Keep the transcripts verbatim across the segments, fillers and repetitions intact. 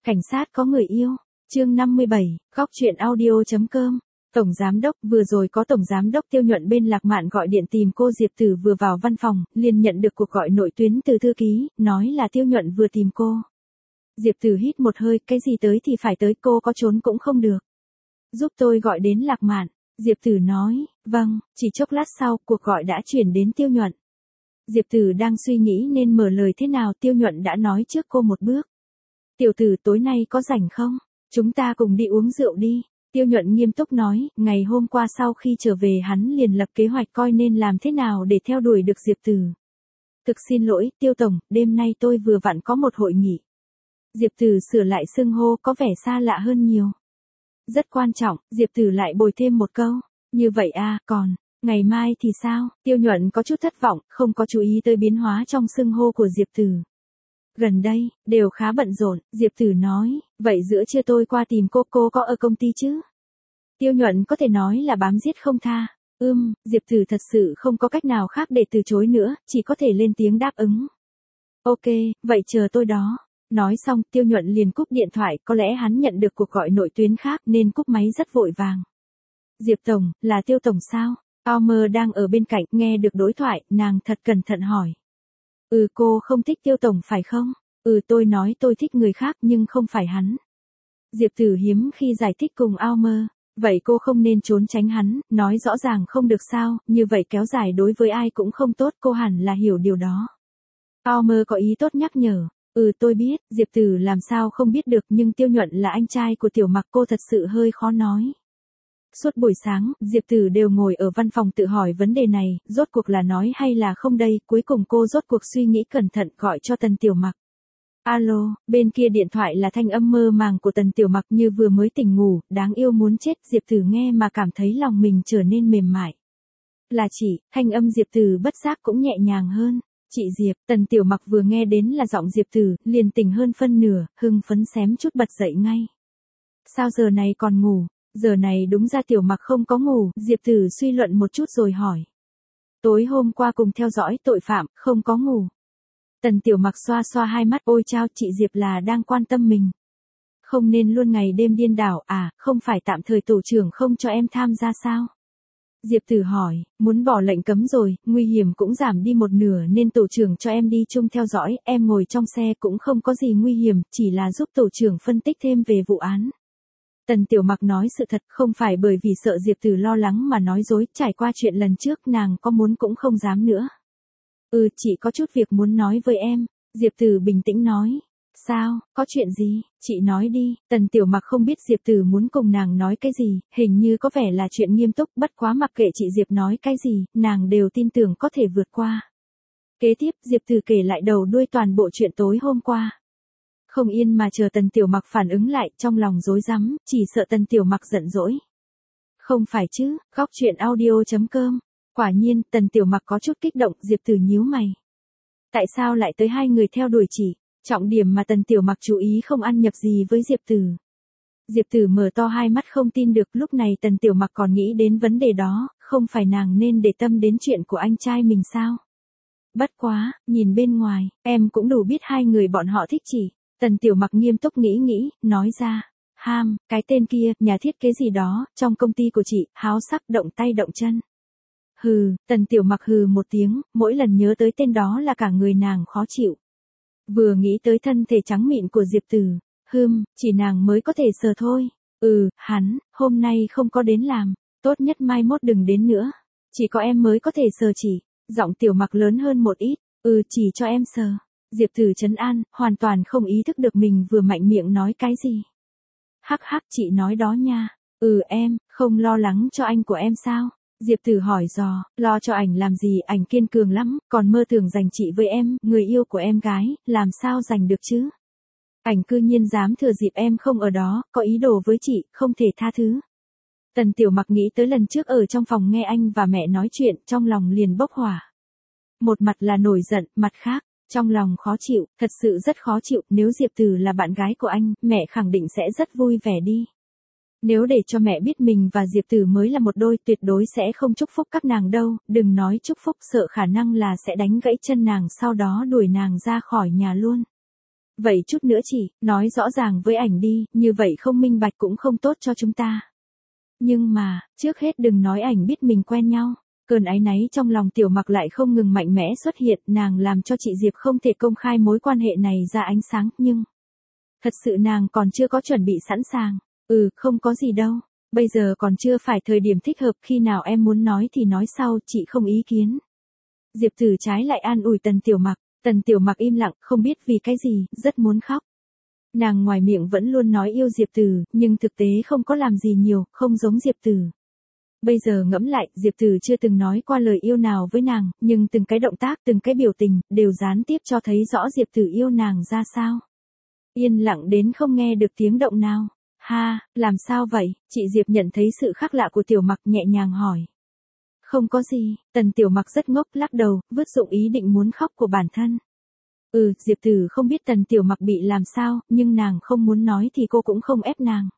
Cảnh sát có người yêu. Chương năm mươi bảy, góc truyện audio chấm com. Tổng giám đốc, vừa rồi có tổng giám đốc Tiêu Nhuận bên Lạc Mạn gọi điện tìm cô. Diệp Tử vừa vào văn phòng, liền nhận được cuộc gọi nội tuyến từ thư ký, nói là Tiêu Nhuận vừa tìm cô. Diệp Tử hít một hơi, cái gì tới thì phải tới, cô có trốn cũng không được. Giúp tôi gọi đến Lạc Mạn. Diệp Tử nói, vâng. Chỉ chốc lát sau, cuộc gọi đã chuyển đến Tiêu Nhuận. Diệp Tử đang suy nghĩ nên mở lời thế nào, Tiêu Nhuận đã nói trước cô một bước. Tiểu tử, tối nay có rảnh không? Chúng ta cùng đi uống rượu đi. Tiêu Nhuận nghiêm túc nói, ngày hôm qua sau khi trở về hắn liền lập kế hoạch coi nên làm thế nào để theo đuổi được Diệp Tử. Thực xin lỗi, Tiêu Tổng, đêm nay tôi vừa vặn có một hội nghị. Diệp Tử sửa lại xưng hô có vẻ xa lạ hơn nhiều. Rất quan trọng, Diệp Tử lại bồi thêm một câu. Như vậy à, còn, ngày mai thì sao? Tiêu Nhuận có chút thất vọng, không có chú ý tới biến hóa trong xưng hô của Diệp Tử. Gần đây, đều khá bận rộn, Diệp Tử nói, vậy giữa trưa tôi qua tìm cô, cô có ở công ty chứ? Tiêu Nhuận có thể nói là bám giết không tha. Ưm, Diệp Tử thật sự không có cách nào khác để từ chối nữa, chỉ có thể lên tiếng đáp ứng. Ok, vậy chờ tôi đó. Nói xong, Tiêu Nhuận liền cúp điện thoại, có lẽ hắn nhận được cuộc gọi nội tuyến khác nên cúp máy rất vội vàng. Diệp Tổng, là Tiêu Tổng sao? Almer đang ở bên cạnh, nghe được đối thoại, nàng thật cẩn thận hỏi. Ừ, cô không thích Tiêu Tổng phải không? Ừ, tôi nói tôi thích người khác nhưng không phải hắn. Diệp Tử hiếm khi giải thích cùng Almer. Vậy cô không nên trốn tránh hắn, nói rõ ràng không được sao, như vậy kéo dài đối với ai cũng không tốt, cô hẳn là hiểu điều đó. Almer có ý tốt nhắc nhở. Ừ, tôi biết, Diệp Tử làm sao không biết được, nhưng Tiêu Nhuận là anh trai của Tiểu Mặc, cô thật sự hơi khó nói. Suốt buổi sáng, Diệp Tử đều ngồi ở văn phòng tự hỏi vấn đề này, rốt cuộc là nói hay là không đây, cuối cùng cô rốt cuộc suy nghĩ cẩn thận gọi cho Tần Tiểu Mặc. Alo, bên kia điện thoại là thanh âm mơ màng của Tần Tiểu Mặc như vừa mới tỉnh ngủ, đáng yêu muốn chết, Diệp Tử nghe mà cảm thấy lòng mình trở nên mềm mại. Là chị, thanh âm Diệp Tử bất giác cũng nhẹ nhàng hơn. Chị Diệp, Tần Tiểu Mặc vừa nghe đến là giọng Diệp Tử, liền tỉnh hơn phân nửa, hưng phấn xém chút bật dậy ngay. Sao giờ này còn ngủ? Giờ này đúng ra Tiểu Mặc không có ngủ, Diệp Tử suy luận một chút rồi hỏi. Tối hôm qua cùng theo dõi tội phạm, không có ngủ. Tần Tiểu Mặc xoa xoa hai mắt, ôi chao, chị Diệp là đang quan tâm mình. Không nên luôn ngày đêm điên đảo, à, không phải tạm thời tổ trưởng không cho em tham gia sao? Diệp Tử hỏi, muốn bỏ lệnh cấm rồi, nguy hiểm cũng giảm đi một nửa nên tổ trưởng cho em đi chung theo dõi, em ngồi trong xe cũng không có gì nguy hiểm, chỉ là giúp tổ trưởng phân tích thêm về vụ án. Tần Tiểu Mặc nói sự thật, không phải bởi vì sợ Diệp Tử lo lắng mà nói dối, trải qua chuyện lần trước nàng có muốn cũng không dám nữa. Ừ, chị có chút việc muốn nói với em, Diệp Tử bình tĩnh nói. Sao, có chuyện gì, chị nói đi. Tần Tiểu Mặc không biết Diệp Tử muốn cùng nàng nói cái gì, hình như có vẻ là chuyện nghiêm túc, bất quá mặc kệ chị Diệp nói cái gì, nàng đều tin tưởng có thể vượt qua. Kế tiếp, Diệp Tử kể lại đầu đuôi toàn bộ chuyện tối hôm qua. Không yên mà chờ Tần Tiểu Mặc phản ứng lại, trong lòng rối rắm, chỉ sợ Tần Tiểu Mặc giận dỗi. Không phải chứ, góc truyện audio chấm com. Quả nhiên, Tần Tiểu Mặc có chút kích động, Diệp Tử nhíu mày. Tại sao lại tới hai người theo đuổi chị? Trọng điểm mà Tần Tiểu Mặc chú ý không ăn nhập gì với Diệp Tử. Diệp Tử mở to hai mắt không tin được, lúc này Tần Tiểu Mặc còn nghĩ đến vấn đề đó, không phải nàng nên để tâm đến chuyện của anh trai mình sao? Bất quá, nhìn bên ngoài, em cũng đủ biết hai người bọn họ thích chị. Tần Tiểu Mặc nghiêm túc nghĩ nghĩ, nói ra. Ham, cái tên kia, nhà thiết kế gì đó, trong công ty của chị, háo sắc động tay động chân. Hừ, Tần Tiểu Mặc hừ một tiếng, mỗi lần nhớ tới tên đó là cả người nàng khó chịu. Vừa nghĩ tới thân thể trắng mịn của Diệp Tử, hừm, chỉ nàng mới có thể sờ thôi. Ừ, hắn, hôm nay không có đến làm, tốt nhất mai mốt đừng đến nữa. Chỉ có em mới có thể sờ chỉ. Giọng Tiểu Mặc lớn hơn một ít, ừ, chỉ cho em sờ. Diệp Tử trấn an, hoàn toàn không ý thức được mình vừa mạnh miệng nói cái gì. Hắc hắc, chị nói đó nha. Ừ em, không lo lắng cho anh của em sao? Diệp Tử hỏi dò, lo cho ảnh làm gì, ảnh kiên cường lắm, còn mơ tưởng giành chị với em, người yêu của em gái, làm sao giành được chứ? Ảnh cư nhiên dám thừa dịp em không ở đó, có ý đồ với chị, không thể tha thứ. Tần Tiểu Mặc nghĩ tới lần trước ở trong phòng nghe anh và mẹ nói chuyện, trong lòng liền bốc hỏa. Một mặt là nổi giận, mặt khác, trong lòng khó chịu, thật sự rất khó chịu, nếu Diệp Tử là bạn gái của anh, mẹ khẳng định sẽ rất vui vẻ đi. Nếu để cho mẹ biết mình và Diệp Tử mới là một đôi, tuyệt đối sẽ không chúc phúc các nàng đâu, đừng nói chúc phúc, sợ khả năng là sẽ đánh gãy chân nàng sau đó đuổi nàng ra khỏi nhà luôn. Vậy chút nữa chị, nói rõ ràng với ảnh đi, như vậy không minh bạch cũng không tốt cho chúng ta. Nhưng mà, trước hết đừng nói ảnh biết mình quen nhau. Cơn áy náy trong lòng Tiểu Mặc lại không ngừng mạnh mẽ xuất hiện, nàng làm cho chị Diệp không thể công khai mối quan hệ này ra ánh sáng, nhưng thật sự nàng còn chưa có chuẩn bị sẵn sàng. Ừ, không có gì đâu. Bây giờ còn chưa phải thời điểm thích hợp, khi nào em muốn nói thì nói sau, chị không ý kiến. Diệp Tử trái lại an ủi Tần Tiểu Mặc. Tần Tiểu Mặc im lặng, không biết vì cái gì, rất muốn khóc. Nàng ngoài miệng vẫn luôn nói yêu Diệp Tử, nhưng thực tế không có làm gì nhiều, không giống Diệp Tử. Bây giờ ngẫm lại, Diệp Tử chưa từng nói qua lời yêu nào với nàng, nhưng từng cái động tác, từng cái biểu tình, đều gián tiếp cho thấy rõ Diệp Tử yêu nàng ra sao. Yên lặng đến không nghe được tiếng động nào. Ha, làm sao vậy? Chị Diệp nhận thấy sự khác lạ của Tiểu Mặc nhẹ nhàng hỏi. Không có gì, Tần Tiểu Mặc rất ngốc lắc đầu, vứt dụng ý định muốn khóc của bản thân. Ừ, Diệp Tử không biết Tần Tiểu Mặc bị làm sao, nhưng nàng không muốn nói thì cô cũng không ép nàng.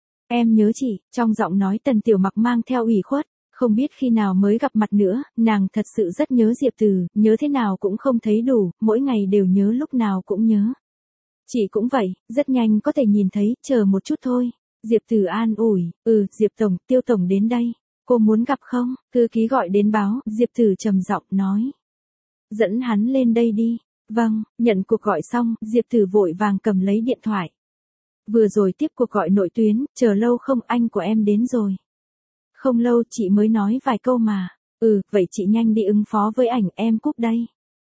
Em nhớ chị, trong giọng nói Tần Tiểu Mặc mang theo ủy khuất, không biết khi nào mới gặp mặt nữa, nàng thật sự rất nhớ Diệp Tử, nhớ thế nào cũng không thấy đủ, mỗi ngày đều nhớ lúc nào cũng nhớ. Chị cũng vậy, rất nhanh có thể nhìn thấy, chờ một chút thôi. Diệp Tử an ủi, ừ, Diệp Tổng, Tiêu Tổng đến đây. Cô muốn gặp không? Thư ký gọi đến báo, Diệp Tử trầm giọng nói. Dẫn hắn lên đây đi. Vâng, nhận cuộc gọi xong, Diệp Tử vội vàng cầm lấy điện thoại. Vừa rồi tiếp cuộc gọi nội tuyến, chờ lâu không, anh của em đến rồi. Không lâu chị mới nói vài câu mà. Ừ, vậy chị nhanh đi ứng phó với ảnh, em cúp đây.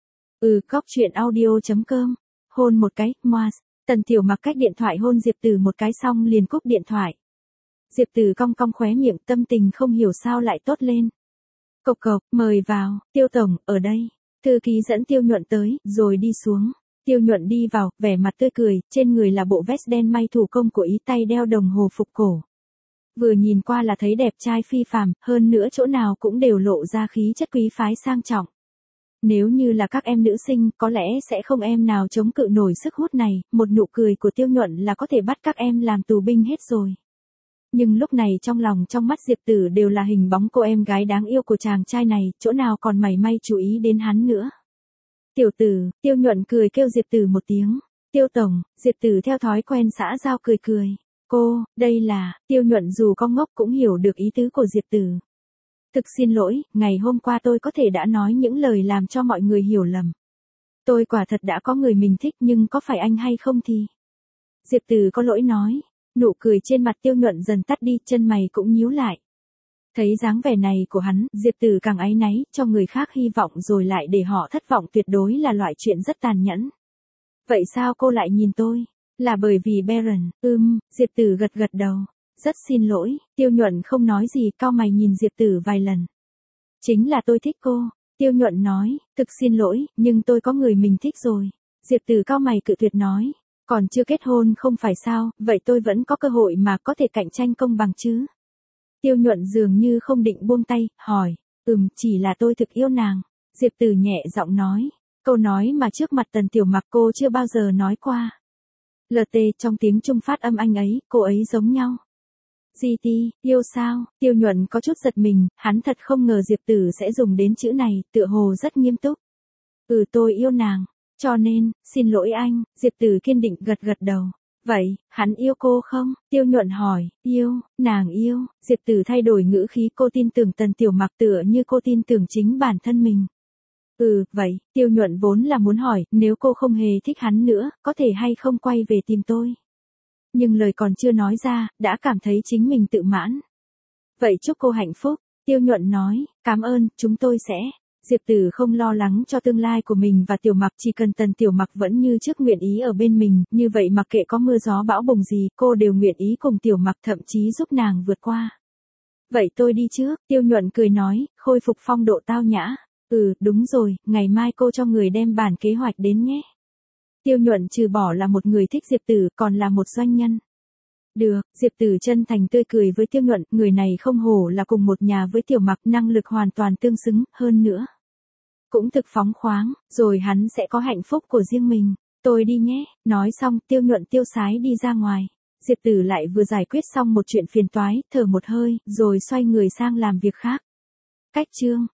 Ừ, góc chuyện audio chấm com. Hôn một cái, moas. Tần Tiểu Mặc cách điện thoại hôn Diệp Tử một cái xong liền cúp điện thoại. Diệp Tử cong cong khóe miệng, tâm tình không hiểu sao lại tốt lên. Cộc cộc, mời vào, Tiêu Tổng, ở đây. Thư ký dẫn Tiêu Nhuận tới, rồi đi xuống. Tiêu Nhuận đi vào, vẻ mặt tươi cười, trên người là bộ vest đen may thủ công của Ý, tay đeo đồng hồ phục cổ. Vừa nhìn qua là thấy đẹp trai phi phàm, hơn nữa chỗ nào cũng đều lộ ra khí chất quý phái sang trọng. Nếu như là các em nữ sinh, có lẽ sẽ không em nào chống cự nổi sức hút này, một nụ cười của Tiêu Nhuận là có thể bắt các em làm tù binh hết rồi. Nhưng lúc này trong lòng trong mắt Diệp Tử đều là hình bóng cô em gái đáng yêu của chàng trai này, chỗ nào còn mảy may chú ý đến hắn nữa. Tiểu Tử, Tiêu Nhuận cười kêu Diệp Tử một tiếng. Tiêu Tổng, Diệp Tử theo thói quen xã giao cười cười. Cô, đây là, Tiêu Nhuận dù có ngốc cũng hiểu được ý tứ của Diệp Tử. Thực xin lỗi, ngày hôm qua tôi có thể đã nói những lời làm cho mọi người hiểu lầm. Tôi quả thật đã có người mình thích, nhưng có phải anh hay không thì... Diệp Tử có lỗi nói. Nụ cười trên mặt Tiêu Nhuận dần tắt đi, chân mày cũng nhíu lại. Thấy dáng vẻ này của hắn, Diệp Tử càng áy náy, cho người khác hy vọng rồi lại để họ thất vọng tuyệt đối là loại chuyện rất tàn nhẫn. Vậy sao cô lại nhìn tôi? Là bởi vì Baron, ưm, Diệp Tử gật gật đầu. Rất xin lỗi, Tiêu Nhuận không nói gì, cau mày nhìn Diệp Tử vài lần. Chính là tôi thích cô, Tiêu Nhuận nói, thực xin lỗi, nhưng tôi có người mình thích rồi. Diệp Tử cau mày cự tuyệt nói. Còn chưa kết hôn không phải sao, vậy tôi vẫn có cơ hội mà có thể cạnh tranh công bằng chứ. Tiêu Nhuận dường như không định buông tay, hỏi, ừm, chỉ là tôi thực yêu nàng. Diệp Tử nhẹ giọng nói, câu nói mà trước mặt Tần Tiểu Mặc cô chưa bao giờ nói qua. lờ tê trong tiếng Trung phát âm anh ấy, cô ấy giống nhau. giê tê, yêu sao? Tiêu Nhuận có chút giật mình, hắn thật không ngờ Diệp Tử sẽ dùng đến chữ này, tựa hồ rất nghiêm túc. Ừ, tôi yêu nàng. Cho nên, xin lỗi anh, Diệp Tử kiên định gật gật đầu. Vậy, hắn yêu cô không? Tiêu Nhuận hỏi, yêu, nàng yêu, Diệp Tử thay đổi ngữ khí, cô tin tưởng Tần Tiểu Mặc tựa như cô tin tưởng chính bản thân mình. Ừ, vậy, Tiêu Nhuận vốn là muốn hỏi, nếu cô không hề thích hắn nữa, có thể hay không quay về tìm tôi. Nhưng lời còn chưa nói ra, đã cảm thấy chính mình tự mãn. Vậy chúc cô hạnh phúc, Tiêu Nhuận nói, cảm ơn, chúng tôi sẽ... Diệp Tử không lo lắng cho tương lai của mình và Tiểu Mặc, chỉ cần Tần Tiểu Mặc vẫn như trước nguyện ý ở bên mình, như vậy mặc kệ có mưa gió bão bùng gì, cô đều nguyện ý cùng Tiểu Mặc, thậm chí giúp nàng vượt qua. Vậy tôi đi trước, Tiêu Nhuận cười nói, khôi phục phong độ tao nhã. Ừ, đúng rồi, ngày mai cô cho người đem bản kế hoạch đến nhé. Tiêu Nhuận trừ bỏ là một người thích Diệp Tử, còn là một doanh nhân. Được, Diệp Tử chân thành tươi cười với Tiêu Nhuận, người này không hổ là cùng một nhà với Tiểu Mặc, năng lực hoàn toàn tương xứng, hơn nữa. Cũng thực phóng khoáng, rồi hắn sẽ có hạnh phúc của riêng mình. Tôi đi nhé, nói xong, Tiêu Nhuận tiêu sái đi ra ngoài. Diệp Tử lại vừa giải quyết xong một chuyện phiền toái, thở một hơi, rồi xoay người sang làm việc khác. Cách chương